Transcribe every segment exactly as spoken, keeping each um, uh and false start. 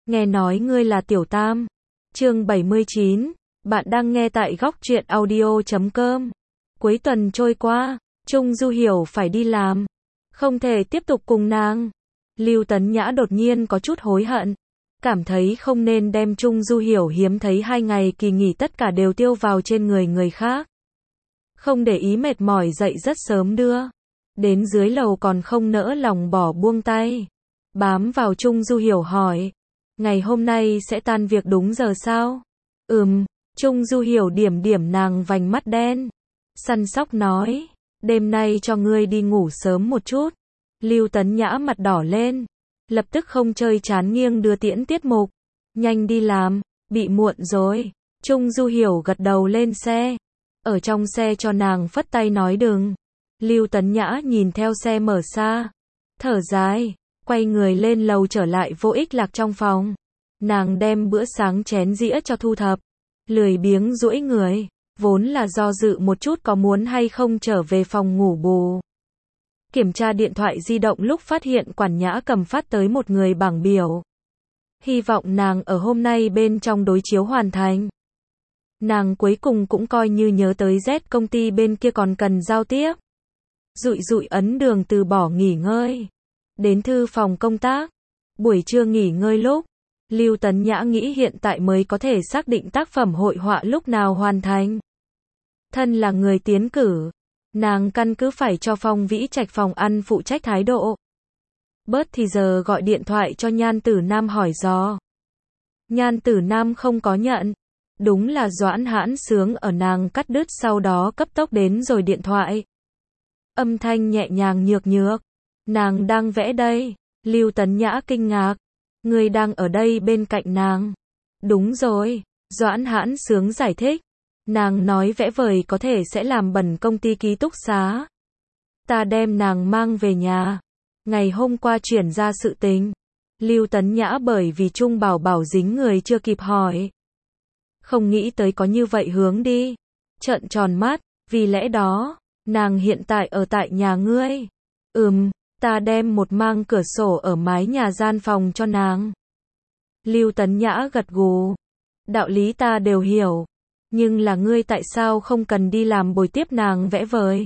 nghe nói ngươi là Tiểu Tam. Chương bảy mươi chín, bạn đang nghe tại góc truyện audio chấm com. Cuối tuần trôi qua, Trung Du Hiểu phải đi làm, không thể tiếp tục cùng nàng. Lưu Tấn Nhã đột nhiên có chút hối hận, cảm thấy không nên đem Trung Du Hiểu hiếm thấy hai ngày kỳ nghỉ tất cả đều tiêu vào trên người người khác. Không để ý mệt mỏi dậy rất sớm đưa đến dưới lầu còn không nỡ lòng bỏ buông tay. Bám vào Trung Du Hiểu hỏi, ngày hôm nay sẽ tan việc đúng giờ sao? Ừm, Trung Du Hiểu điểm điểm nàng vành mắt đen. Săn sóc nói, đêm nay cho ngươi đi ngủ sớm một chút. Lưu Tấn Nhã mặt đỏ lên, lập tức không chơi chán nghiêng đưa tiễn tiết mục. Nhanh đi làm, bị muộn rồi. Trung Du Hiểu gật đầu lên xe. Ở trong xe cho nàng phất tay nói đừng. Lưu Tấn Nhã nhìn theo xe mở xa, thở dài, quay người lên lầu trở lại vô ích lạc trong phòng. Nàng đem bữa sáng chén dĩa cho thu thập, lười biếng duỗi người, vốn là do dự một chút có muốn hay không trở về phòng ngủ bù. Kiểm tra điện thoại di động lúc phát hiện quản nhã cầm phát tới một người bảng biểu. Hy vọng nàng ở hôm nay bên trong đối chiếu hoàn thành. Nàng cuối cùng cũng coi như nhớ tới Z công ty bên kia còn cần giao tiếp. Dụi dụi ấn đường từ bỏ nghỉ ngơi. Đến thư phòng công tác. Buổi trưa nghỉ ngơi lúc, Lưu Tấn Nhã nghĩ hiện tại mới có thể xác định tác phẩm hội họa lúc nào hoàn thành. Thân là người tiến cử, nàng căn cứ phải cho Phong Vĩ Trạch phòng ăn phụ trách thái độ. Bớt thì giờ gọi điện thoại cho Nhan Tử Nam hỏi dò. Nhan Tử Nam không có nhận. Đúng là Doãn Hãn Sướng ở nàng cắt đứt sau đó cấp tốc đến rồi điện thoại. Âm thanh nhẹ nhàng nhược nhược. Nàng đang vẽ đây. Lưu Tấn Nhã kinh ngạc. Người đang ở đây bên cạnh nàng. Đúng rồi. Doãn Hãn Sướng giải thích. Nàng nói vẽ vời có thể sẽ làm bẩn công ty ký túc xá. Ta đem nàng mang về nhà. Ngày hôm qua chuyển ra sự tình. Lưu Tấn Nhã bởi vì Trung Bảo Bảo dính người chưa kịp hỏi. Không nghĩ tới có như vậy hướng đi. Trợn tròn mắt, vì lẽ đó, nàng hiện tại ở tại nhà ngươi. Ừm, ta đem một mang cửa sổ ở mái nhà gian phòng cho nàng. Lưu Tấn Nhã gật gù. Đạo lý ta đều hiểu. Nhưng là ngươi tại sao không cần đi làm bồi tiếp nàng vẽ vời?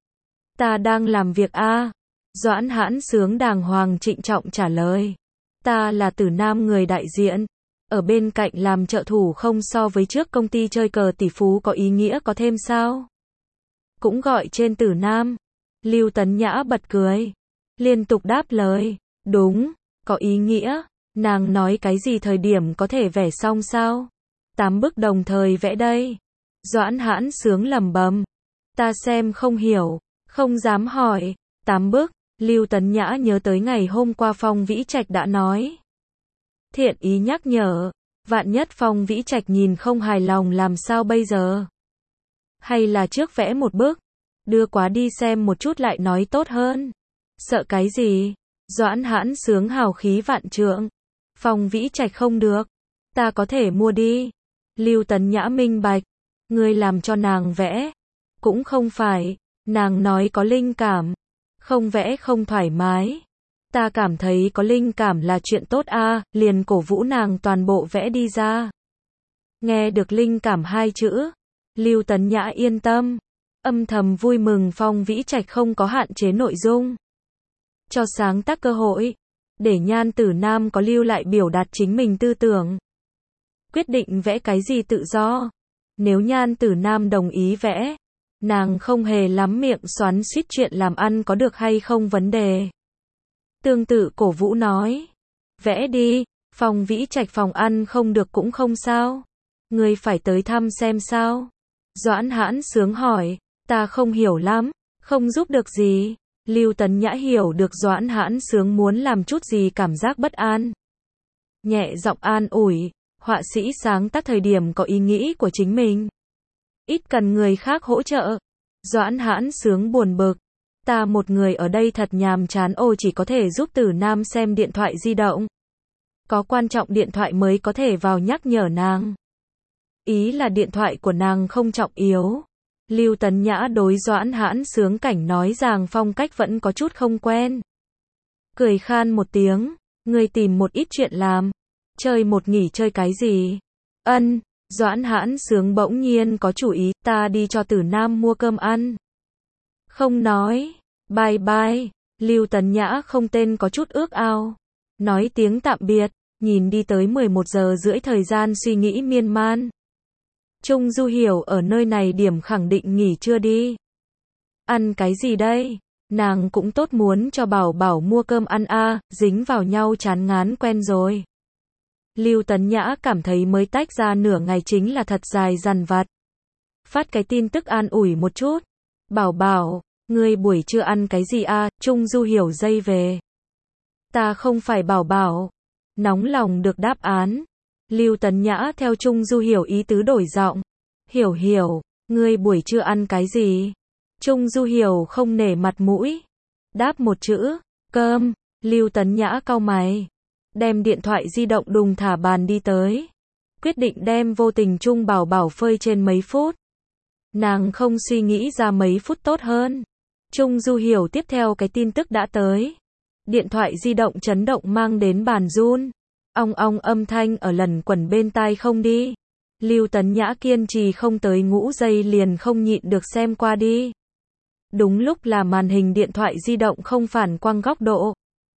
Ta đang làm việc a. À? Doãn Hãn Sướng đàng hoàng trịnh trọng trả lời. Ta là Tử Nam người đại diện. Ở bên cạnh làm trợ thủ không so với trước công ty chơi cờ tỷ phú có ý nghĩa có thêm sao? Cũng gọi trên Tử Nam. Lưu Tấn Nhã bật cười. Liên tục đáp lời. Đúng, có ý nghĩa. Nàng nói cái gì thời điểm có thể vẽ xong sao? Tám bức đồng thời vẽ đây. Doãn Hãn Sướng lẩm bẩm. Ta xem không hiểu, không dám hỏi. Tám bức. Lưu Tấn Nhã nhớ tới ngày hôm qua Phong Vĩ Trạch đã nói. Thiện ý nhắc nhở, vạn nhất Phong Vĩ Trạch nhìn không hài lòng làm sao bây giờ? Hay là trước vẽ một bức, đưa quá đi xem một chút lại nói tốt hơn. Sợ cái gì? Doãn Hãn Sướng hào khí vạn trượng. Phong Vĩ Trạch không được, ta có thể mua đi. Lưu Tấn Nhã minh bạch, ngươi làm cho nàng vẽ, cũng không phải, nàng nói có linh cảm, không vẽ không thoải mái. Ta cảm thấy có linh cảm là chuyện tốt a, à, liền cổ vũ nàng toàn bộ vẽ đi ra. Nghe được linh cảm hai chữ, Lưu Tấn Nhã yên tâm, âm thầm vui mừng Phong Vĩ Trạch không có hạn chế nội dung. Cho sáng tác cơ hội, để Nhan Tử Nam có lưu lại biểu đạt chính mình tư tưởng. Quyết định vẽ cái gì tự do. Nếu Nhan Tử Nam đồng ý vẽ, nàng không hề lắm miệng xoắn xuýt chuyện làm ăn có được hay không vấn đề. Tương tự cổ vũ nói. Vẽ đi, Phong Vĩ Trạch phòng ăn không được cũng không sao. Ngươi phải tới thăm xem sao? Doãn Hãn Sướng hỏi. Ta không hiểu lắm, không giúp được gì. Lưu Tấn Nhã hiểu được Doãn Hãn Sướng muốn làm chút gì cảm giác bất an. Nhẹ giọng an ủi. Họa sĩ sáng tác thời điểm có ý nghĩ của chính mình. Ít cần người khác hỗ trợ. Doãn Hãn Sướng buồn bực. Ta một người ở đây thật nhàm chán ồ chỉ có thể giúp Tử Nam xem điện thoại di động. Có quan trọng điện thoại mới có thể vào nhắc nhở nàng. Ý là điện thoại của nàng không trọng yếu. Lưu Tấn Nhã đối Doãn Hãn Sướng cảnh nói rằng phong cách vẫn có chút không quen. Cười khan một tiếng, ngươi tìm một ít chuyện làm. Chơi một nghỉ chơi cái gì? Ân, Doãn Hãn Sướng bỗng nhiên có chủ ý, ta đi cho Tử Nam mua cơm ăn. Không nói, bye bye, Lưu Tấn Nhã không tên có chút ước ao. Nói tiếng tạm biệt, nhìn đi tới mười một giờ rưỡi thời gian suy nghĩ miên man. Trung Du Hiểu ở nơi này điểm khẳng định nghỉ trưa đi. Ăn cái gì đây? Nàng cũng tốt muốn cho Bảo Bảo mua cơm ăn a, dính vào nhau chán ngán quen rồi. Lưu Tấn Nhã cảm thấy mới tách ra nửa ngày chính là thật dài dằn vặt. Phát cái tin tức an ủi một chút. Bảo Bảo, ngươi buổi trưa ăn cái gì a? Trung Du Hiểu dây về. Ta không phải Bảo Bảo. Nóng lòng được đáp án. Lưu Tấn Nhã theo Trung Du Hiểu ý tứ đổi giọng. Hiểu hiểu, ngươi buổi trưa ăn cái gì? Trung Du Hiểu không nể mặt mũi. Đáp một chữ, cơm. Lưu Tấn Nhã cau mày. Đem điện thoại di động đùng thả bàn đi tới. Quyết định đem vô tình Trung Bảo Bảo phơi trên mấy phút. Nàng không suy nghĩ ra mấy phút tốt hơn. Trung Du Hiểu tiếp theo cái tin tức đã tới. Điện thoại di động chấn động mang đến bàn run. Ong ong âm thanh ở lần quẩn bên tai không đi. Lưu Tấn Nhã kiên trì không tới ngũ giây liền không nhịn được xem qua đi. Đúng lúc là màn hình điện thoại di động không phản quang góc độ.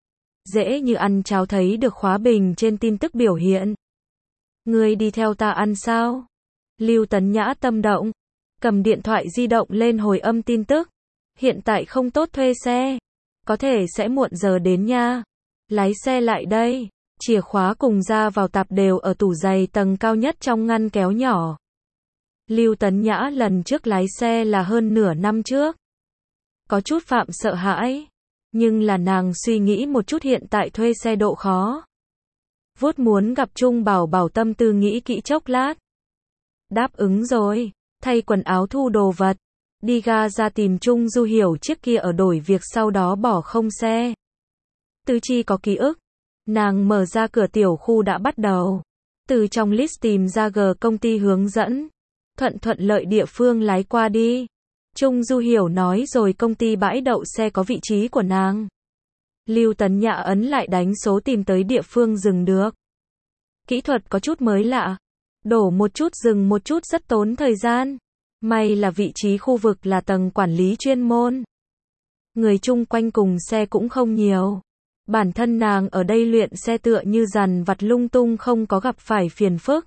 Dễ như ăn cháo thấy được khóa bình trên tin tức biểu hiện. Ngươi đi theo ta ăn sao? Lưu Tấn Nhã tâm động. Cầm điện thoại di động lên hồi âm tin tức. Hiện tại không tốt thuê xe. Có thể sẽ muộn giờ đến nha. Lái xe lại đây. Chìa khóa cùng ra vào tạp đều ở tủ giày tầng cao nhất trong ngăn kéo nhỏ. Lưu Tấn Nhã lần trước lái xe là hơn nửa năm trước. Có chút phạm sợ hãi. Nhưng là nàng suy nghĩ một chút hiện tại thuê xe độ khó. Vuốt muốn gặp Trung Bảo Bảo tâm tư nghĩ kỹ chốc lát. Đáp ứng rồi. Thay quần áo thu đồ vật. Đi ga ra tìm Trung Du Hiểu chiếc kia ở đổi việc sau đó bỏ không xe. Tứ chi có ký ức. Nàng mở ra cửa tiểu khu đã bắt đầu. Từ trong list tìm ra G công ty hướng dẫn. Thuận thuận lợi địa phương lái qua đi. Trung Du Hiểu nói rồi công ty bãi đậu xe có vị trí của nàng. Lưu Tấn Nhã ấn lại đánh số tìm tới địa phương dừng được. Kỹ thuật có chút mới lạ. Đổ một chút dừng một chút rất tốn thời gian. May là vị trí khu vực là tầng quản lý chuyên môn. Người chung quanh cùng xe cũng không nhiều. Bản thân nàng ở đây luyện xe tựa như dằn vặt lung tung không có gặp phải phiền phức.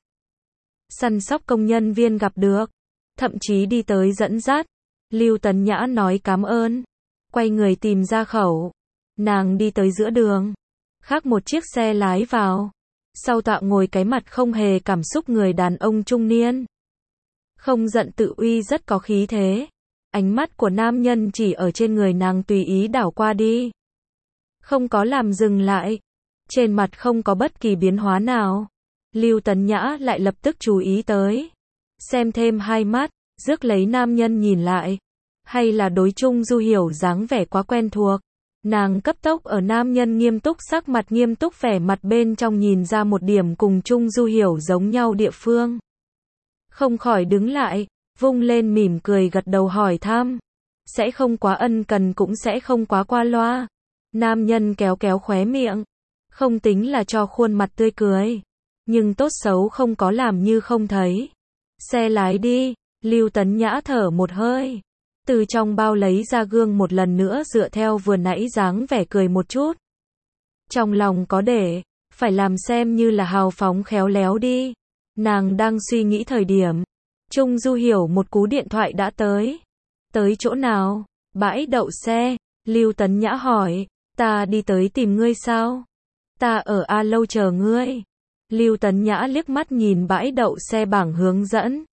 Săn sóc công nhân viên gặp được. Thậm chí đi tới dẫn dắt. Lưu Tấn Nhã nói cảm ơn. Quay người tìm ra khẩu. Nàng đi tới giữa đường. Khác một chiếc xe lái vào. Sau tọa ngồi cái mặt không hề cảm xúc người đàn ông trung niên. Không giận tự uy rất có khí thế. Ánh mắt của nam nhân chỉ ở trên người nàng tùy ý đảo qua đi. Không có làm dừng lại. Trên mặt không có bất kỳ biến hóa nào. Lưu Tấn Nhã lại lập tức chú ý tới. Xem thêm hai mắt, rước lấy nam nhân nhìn lại. Hay là đối Trung Du Hiểu dáng vẻ quá quen thuộc. Nàng cấp tốc ở nam nhân nghiêm túc sắc mặt nghiêm túc vẻ mặt bên trong nhìn ra một điểm cùng Trung Du Hiểu giống nhau địa phương. Không khỏi đứng lại, vung lên mỉm cười gật đầu hỏi thăm. Sẽ không quá ân cần cũng sẽ không quá qua loa. Nam nhân kéo kéo khóe miệng. Không tính là cho khuôn mặt tươi cười. Nhưng tốt xấu không có làm như không thấy. Xe lái đi, Lưu Tấn Nhã thở một hơi. Từ trong bao lấy ra gương một lần nữa dựa theo vừa nãy dáng vẻ cười một chút. Trong lòng có để, phải làm xem như là hào phóng khéo léo đi. Nàng đang suy nghĩ thời điểm. Trung Du Hiểu một cú điện thoại đã tới. Tới chỗ nào? Bãi đậu xe. Lưu Tấn Nhã hỏi. Ta đi tới tìm ngươi sao? Ta ở A lâu chờ ngươi. Lưu Tấn Nhã liếc mắt nhìn bãi đậu xe bảng hướng dẫn.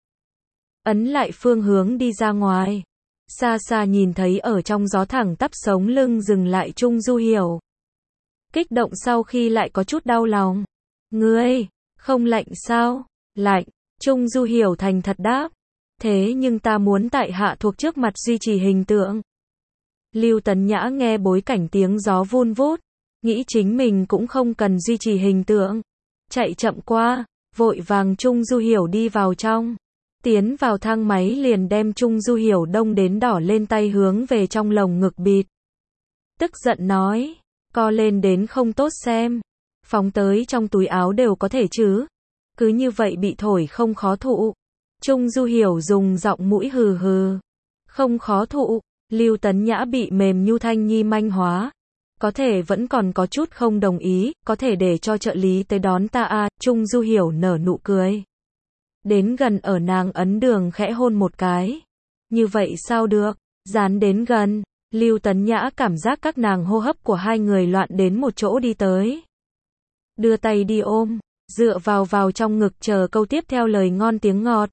Ấn lại phương hướng đi ra ngoài. Xa xa nhìn thấy ở trong gió thẳng tắp sống lưng dừng lại Trung Du Hiểu. Kích động sau khi lại có chút đau lòng. Ngươi, không lạnh sao? Lạnh. Trung Du Hiểu thành thật đáp. Thế nhưng ta muốn tại hạ thuộc trước mặt duy trì hình tượng. Lưu Tấn Nhã nghe bối cảnh tiếng gió vun vút. Nghĩ chính mình cũng không cần duy trì hình tượng. Chạy chậm qua, vội vàng Trung Du Hiểu đi vào trong. Tiến vào thang máy liền đem Trung Du Hiểu đông đến đỏ lên tay hướng về trong lồng ngực bịt. Tức giận nói, co lên đến không tốt xem. phóng tới trong túi áo đều có thể chứ. Cứ như vậy bị thổi không khó thụ. Trung Du Hiểu dùng giọng mũi hừ hừ. Không khó thụ. Lưu Tấn Nhã bị mềm nhu thanh nhi manh hóa. Có thể vẫn còn có chút không đồng ý, có thể để cho trợ lý tới đón ta à, Trung Du Hiểu nở nụ cười. Đến gần ở nàng ấn đường khẽ hôn một cái. Như vậy sao được, dán đến gần. Lưu Tấn Nhã cảm giác các nàng hô hấp của hai người loạn đến một chỗ đi tới. Đưa tay đi ôm, dựa vào vào trong ngực chờ câu tiếp theo lời ngon tiếng ngọt.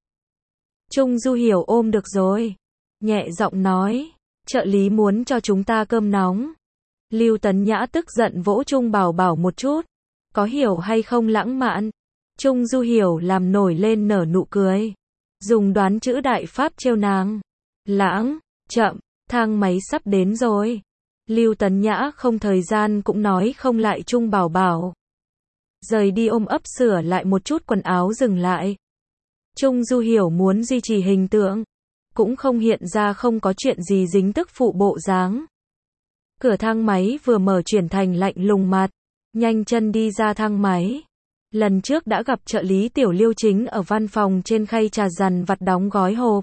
Trung Du Hiểu ôm được rồi. Nhẹ giọng nói, trợ lý muốn cho chúng ta cơm nóng. Lưu Tấn Nhã tức giận vỗ Trung Bảo Bảo một chút. Có hiểu hay không lãng mạn? Trung Du Hiểu làm nổi lên nở nụ cười. Dùng đoán chữ đại pháp trêu nàng. Lãng, chậm, thang máy sắp đến rồi. Lưu Tấn Nhã không thời gian cũng nói không lại Trung Bảo Bảo. Rời đi ôm ấp sửa lại một chút quần áo dừng lại. Trung Du Hiểu muốn duy trì hình tượng. Cũng không hiện ra không có chuyện gì dính tức phụ bộ dáng. Cửa thang máy vừa mở chuyển thành lạnh lùng mặt. Nhanh chân đi ra thang máy. Lần trước đã gặp trợ lý Tiểu Liêu chính ở văn phòng trên khay trà dằn vặt đóng gói hộp.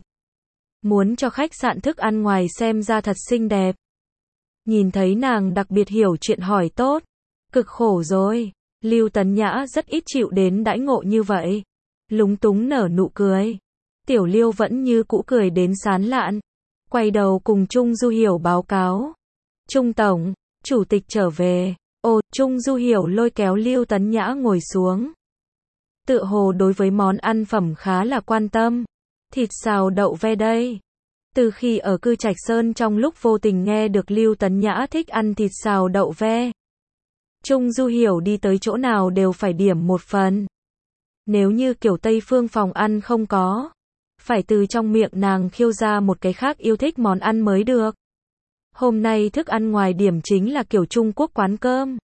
Muốn cho khách sạn thức ăn ngoài xem ra thật xinh đẹp. Nhìn thấy nàng đặc biệt hiểu chuyện hỏi tốt. Cực khổ rồi. Lưu Tấn Nhã rất ít chịu đến đãi ngộ như vậy. Lúng túng nở nụ cười. Tiểu Liêu vẫn như cũ cười đến sán lạn. Quay đầu cùng Trung Du Hiểu báo cáo. Trung Tổng, Chủ tịch trở về. Ồ, Trung Du Hiểu lôi kéo Lưu Tấn Nhã ngồi xuống. Tựa hồ đối với món ăn phẩm khá là quan tâm. Thịt xào đậu ve đây. Từ khi ở Cư Trạch Sơn trong lúc vô tình nghe được Lưu Tấn Nhã thích ăn thịt xào đậu ve. Trung Du Hiểu đi tới chỗ nào đều phải điểm một phần. Nếu như kiểu Tây phương phòng ăn không có. Phải từ trong miệng nàng khiêu ra một cái khác yêu thích món ăn mới được. Hôm nay thức ăn ngoài điểm chính là kiểu Trung Quốc quán cơm.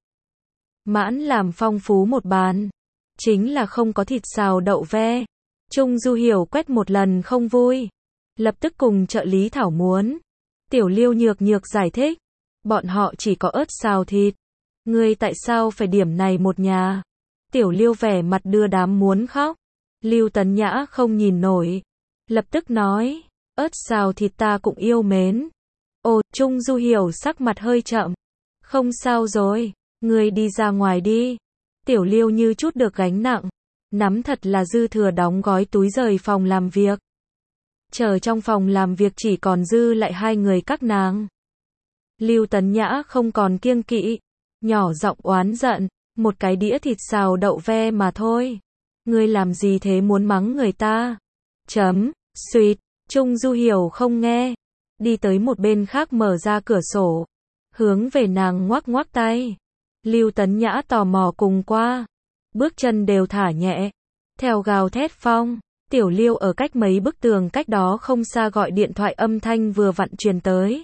Mãn làm phong phú một bàn. Chính là không có thịt xào đậu ve. Trung Du Hiểu quét một lần không vui. Lập tức cùng trợ lý thảo muốn. Tiểu Liêu nhược nhược giải thích. Bọn họ chỉ có ớt xào thịt. Ngươi tại sao phải điểm này một nhà? Tiểu Liêu vẻ mặt đưa đám muốn khóc. Lưu Tấn Nhã không nhìn nổi. Lập tức nói. Ớt xào thịt ta cũng yêu mến. Ồ, Trung Du Hiểu sắc mặt hơi chậm. Không sao rồi. Ngươi đi ra ngoài đi. Tiểu Liêu như chút được gánh nặng. Nắm thật là dư thừa đóng gói túi rời phòng làm việc. Chờ trong phòng làm việc chỉ còn dư lại hai người các nàng. Lưu Tấn Nhã không còn kiêng kỵ. Nhỏ giọng oán giận. Một cái đĩa thịt xào đậu ve mà thôi. Ngươi làm gì thế muốn mắng người ta? Chấm, suýt. Trung Du Hiểu không nghe. Đi tới một bên khác mở ra cửa sổ. Hướng về nàng ngoắc ngoắc tay. Lưu Tấn Nhã tò mò cùng qua. Bước chân đều thả nhẹ. Theo gào thét phong. Tiểu Liêu ở cách mấy bức tường cách đó không xa gọi điện thoại âm thanh vừa vặn truyền tới.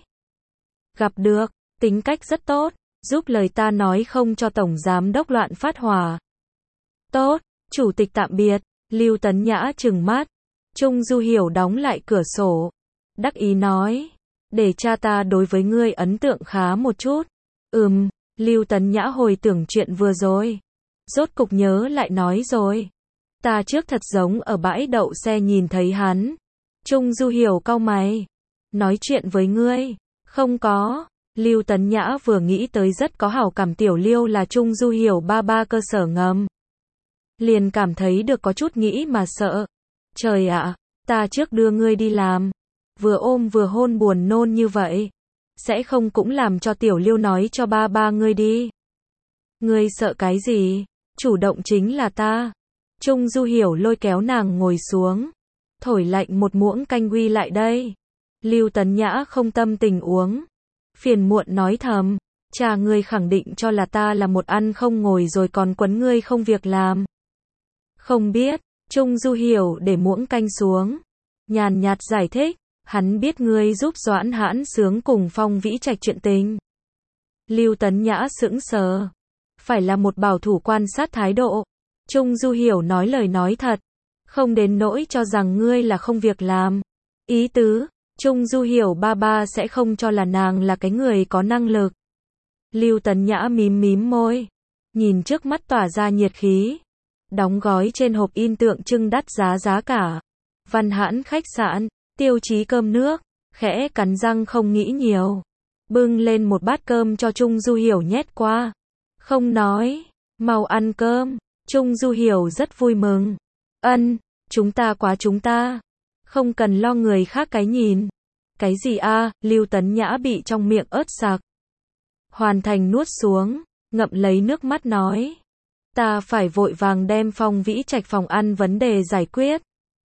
Gặp được. Tính cách rất tốt. Giúp lời ta nói không cho tổng giám đốc loạn phát hỏa. Tốt. Chủ tịch tạm biệt. Lưu Tấn Nhã trừng mắt. Trung Du Hiểu đóng lại cửa sổ. Đắc ý nói. Để cha ta đối với ngươi ấn tượng khá một chút. Ừm. Lưu Tấn Nhã hồi tưởng chuyện vừa rồi. Rốt cục nhớ lại nói rồi. Ta trước thật giống ở bãi đậu xe nhìn thấy hắn. Trung Du Hiểu cau mày. Nói chuyện với ngươi. Không có. Lưu Tấn Nhã vừa nghĩ tới rất có hảo cảm Tiểu Liêu là Trung Du Hiểu ba ba cơ sở ngầm. Liền cảm thấy được có chút nghĩ mà sợ. Trời ạ, ta trước đưa ngươi đi làm. Vừa ôm vừa hôn buồn nôn như vậy. Sẽ không cũng làm cho Tiểu Liêu nói cho ba ba ngươi đi. Ngươi sợ cái gì? Chủ động chính là ta. Trung Du Hiểu lôi kéo nàng ngồi xuống. Thổi lạnh một muỗng canh quy lại đây. Lưu Tấn Nhã không tâm tình uống. Phiền muộn nói thầm. Cha ngươi khẳng định cho là ta là một ăn không ngồi rồi còn quấn ngươi không việc làm. Không biết. Trung Du Hiểu để muỗng canh xuống. Nhàn nhạt giải thích. Hắn biết ngươi giúp Doãn Hãn Sướng cùng Phong Vĩ Trạch chuyện tình. Lưu Tấn Nhã sững sờ. Phải là một bảo thủ quan sát thái độ. Trung Du Hiểu nói lời nói thật. Không đến nỗi cho rằng ngươi là không việc làm. Ý tứ. Trung Du Hiểu ba ba sẽ không cho là nàng là cái người có năng lực. Lưu Tấn Nhã mím mím môi. nhìn trước mắt tỏa ra nhiệt khí. Đóng gói trên hộp in tượng trưng đắt giá giá cả. Văn hãn khách sạn, tiêu chí cơm nước, khẽ cắn răng không nghĩ nhiều. Bưng lên một bát cơm cho Trung Du Hiểu nhét qua. Không nói, mau ăn cơm. Trung Du Hiểu rất vui mừng. Ân, chúng ta quá chúng ta. Không cần lo người khác cái nhìn. Cái gì a? Lưu Tấn Nhã bị trong miệng ớt sặc. Hoàn Thành nuốt xuống, ngậm lấy nước mắt nói. Ta phải vội vàng đem Phong Vĩ Trạch phòng ăn vấn đề giải quyết.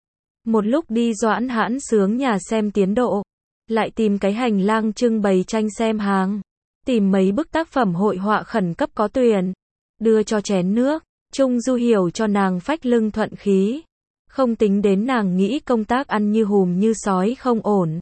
Một lúc đi Doãn Hãn Sướng nhà xem tiến độ. Lại tìm cái hành lang trưng bày tranh xem hàng. Tìm mấy bức tác phẩm hội họa khẩn cấp có tuyển. Đưa cho chén nước. Trung Du Hiểu cho nàng phách lưng thuận khí. Không tính đến nàng nghĩ công tác ăn như hùm như sói không ổn.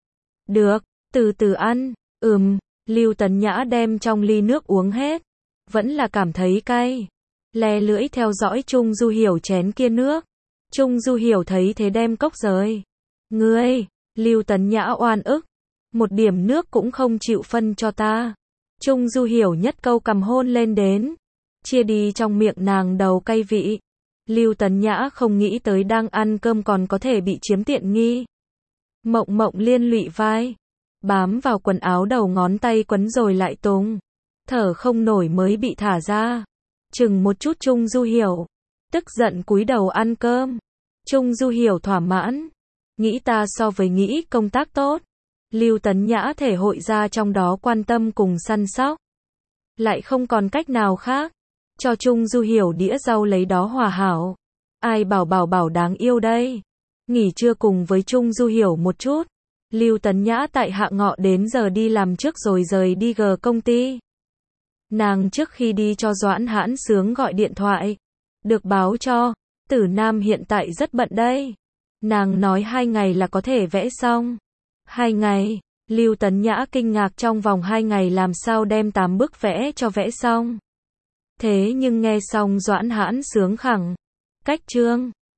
Được, từ từ ăn. Ừm, Lưu Tấn Nhã đem trong ly nước uống hết. Vẫn là cảm thấy cay. Le lưỡi theo dõi Trung Du Hiểu chén kia nước. Trung Du Hiểu thấy thế đem cốc rời. Ngươi, Lưu Tấn Nhã oan ức. Một điểm nước cũng không chịu phân cho ta. Trung Du Hiểu nhất câu cầm hôn lên đến. Chia đi trong miệng nàng đầu cay vị. Lưu Tấn Nhã không nghĩ tới đang ăn cơm còn có thể bị chiếm tiện nghi. Mộng Mộng liên lụy vai. Bám vào quần áo đầu ngón tay quấn rồi lại tùng. Thở không nổi mới bị thả ra. Chừng một chút Trung Du Hiểu. Tức giận cúi đầu ăn cơm. Trung Du Hiểu thỏa mãn. Nghĩ ta so với nghĩ công tác tốt. Lưu Tấn Nhã thể hội ra trong đó quan tâm cùng săn sóc. Lại không còn cách nào khác. Cho Trung Du Hiểu đĩa rau lấy đó hòa hảo. Ai bảo bảo bảo đáng yêu đây. Nghỉ trưa cùng với Trung Du Hiểu một chút. Lưu Tấn Nhã tại hạ ngọ đến giờ đi làm trước rồi rời đi gờ công ty. Nàng trước khi đi cho Doãn Hãn Sướng gọi điện thoại. Được báo cho, Tử Nam hiện tại rất bận đây. Nàng nói hai ngày là có thể vẽ xong. Hai ngày, Lưu Tấn Nhã kinh ngạc trong vòng hai ngày làm sao đem tám bức vẽ cho vẽ xong. Thế nhưng nghe xong Doãn Hãn Sướng khẳng. Cách trương.